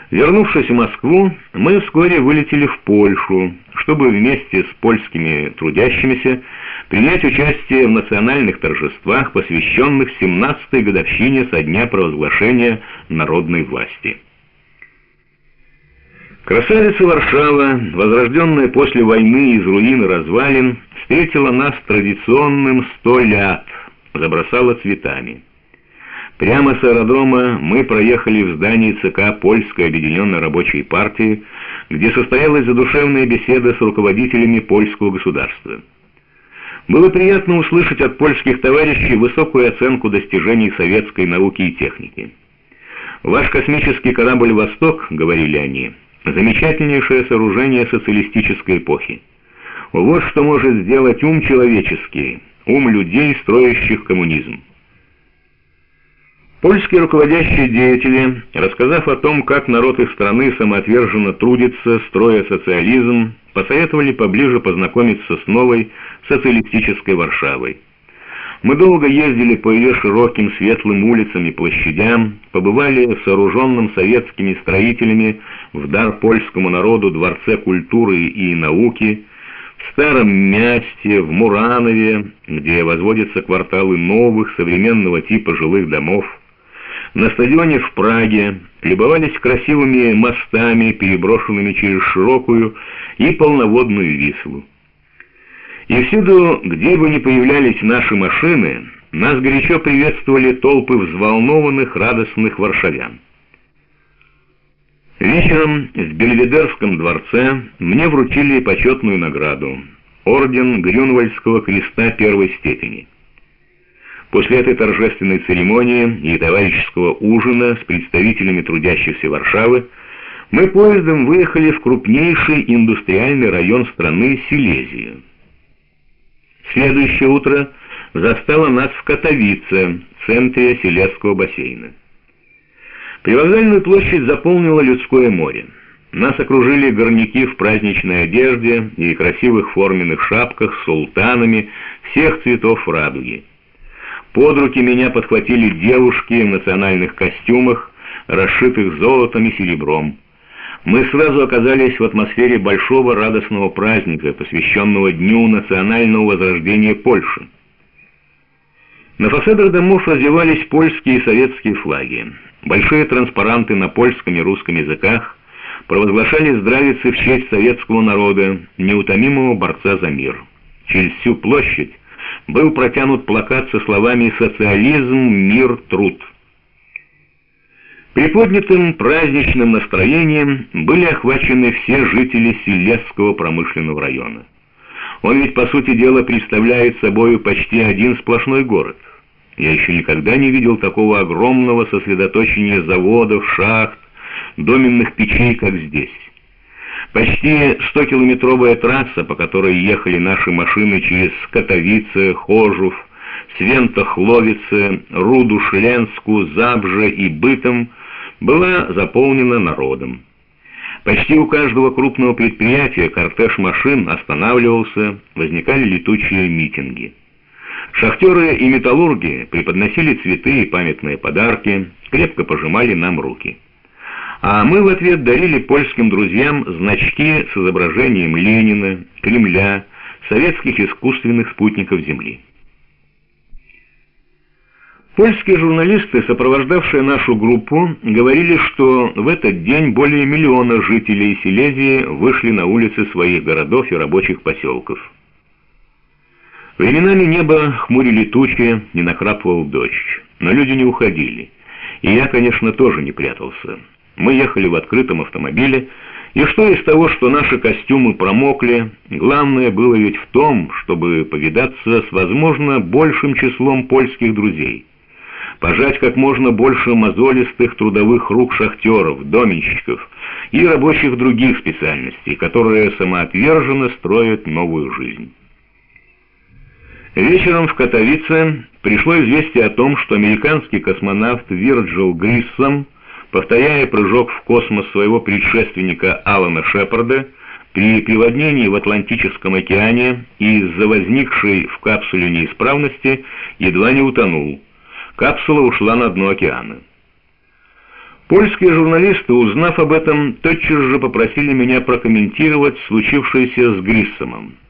Вернувшись в Москву, мы вскоре вылетели в Польшу, чтобы вместе с польскими трудящимися принять участие в национальных торжествах, посвященных 17-й годовщине со дня провозглашения народной власти. Красавица Варшава, возрожденная после войны из руин и развалин, встретила нас традиционным 100 лят, забросала цветами. Прямо с аэродрома мы проехали в здание ЦК Польской объединенной рабочей партии, где состоялась задушевная беседа с руководителями польского государства. Было приятно услышать от польских товарищей высокую оценку достижений советской науки и техники. «Ваш космический корабль «Восток», — говорили они, — замечательнейшее сооружение социалистической эпохи. Вот что может сделать ум человеческий, ум людей, строящих коммунизм». Польские руководящие деятели, рассказав о том, как народ их страны самоотверженно трудится, строя социализм, посоветовали поближе познакомиться с новой социалистической Варшавой. Мы долго ездили по ее широким светлым улицам и площадям, побывали в сооруженном советскими строителями в дар польскому народу Дворце культуры и науки, в Старом Мясте, в Муранове, где возводятся кварталы новых, современного типа жилых домов, на стадионе в Праге, любовались красивыми мостами, переброшенными через широкую и полноводную Вислу. И всюду, где бы ни появлялись наши машины, нас горячо приветствовали толпы взволнованных, радостных варшавян. Вечером в Бельведерском дворце мне вручили почетную награду — орден Грюнвальдского креста первой степени. После этой торжественной церемонии и товарищеского ужина с представителями трудящихся Варшавы мы поездом выехали в крупнейший индустриальный район страны Силезию. Следующее утро застало нас в Катовице, центре Силезского бассейна. Привокзальную площадь заполнило людское море. Нас окружили горняки в праздничной одежде и красивых форменных шапках с султанами всех цветов радуги. Под руки меня подхватили девушки в национальных костюмах, расшитых золотом и серебром. Мы сразу оказались в атмосфере большого радостного праздника, посвященного Дню национального возрождения Польши. На фасадах домов развивались польские и советские флаги. Большие транспаранты на польском и русском языках провозглашали здравицы в честь советского народа, неутомимого борца за мир. Через всю площадь был протянут плакат со словами «Социализм, мир, труд». Приподнятым праздничным настроением были охвачены все жители Силезского промышленного района. Он ведь, по сути дела, представляет собой почти один сплошной город. Я еще никогда не видел такого огромного сосредоточения заводов, шахт, доменных печей, как здесь. Почти 100-километровая трасса, по которой ехали наши машины через Катовице, Хожув, Свентохловице, Руду, Шленску, Забже и Бытом, была заполнена народом. Почти у каждого крупного предприятия кортеж машин останавливался, возникали летучие митинги. Шахтеры и металлурги преподносили цветы и памятные подарки, крепко пожимали нам руки. А мы в ответ дарили польским друзьям значки с изображением Ленина, Кремля, советских искусственных спутников Земли. Польские журналисты, сопровождавшие нашу группу, говорили, что в этот день более 1 миллиона жителей Силезии вышли на улицы своих городов и рабочих поселков. Временами небо хмурили тучи, не накрапывал дождь, но люди не уходили, и я, конечно, тоже не прятался. Мы ехали в открытом автомобиле, и что из того, что наши костюмы промокли, главное было ведь в том, чтобы повидаться с, возможно, большим числом польских друзей, пожать как можно больше мозолистых трудовых рук шахтеров, доменщиков и рабочих других специальностей, которые самоотверженно строят новую жизнь. Вечером в Катовице пришло известие о том, что американский космонавт Вирджил Гриссом, повторяя прыжок в космос своего предшественника Алана Шепарда, при приводнении в Атлантическом океане из-за возникшей в капсуле неисправности едва не утонул. Капсула ушла на дно океана. Польские журналисты, узнав об этом, тотчас же попросили меня прокомментировать случившееся с Гриссомом.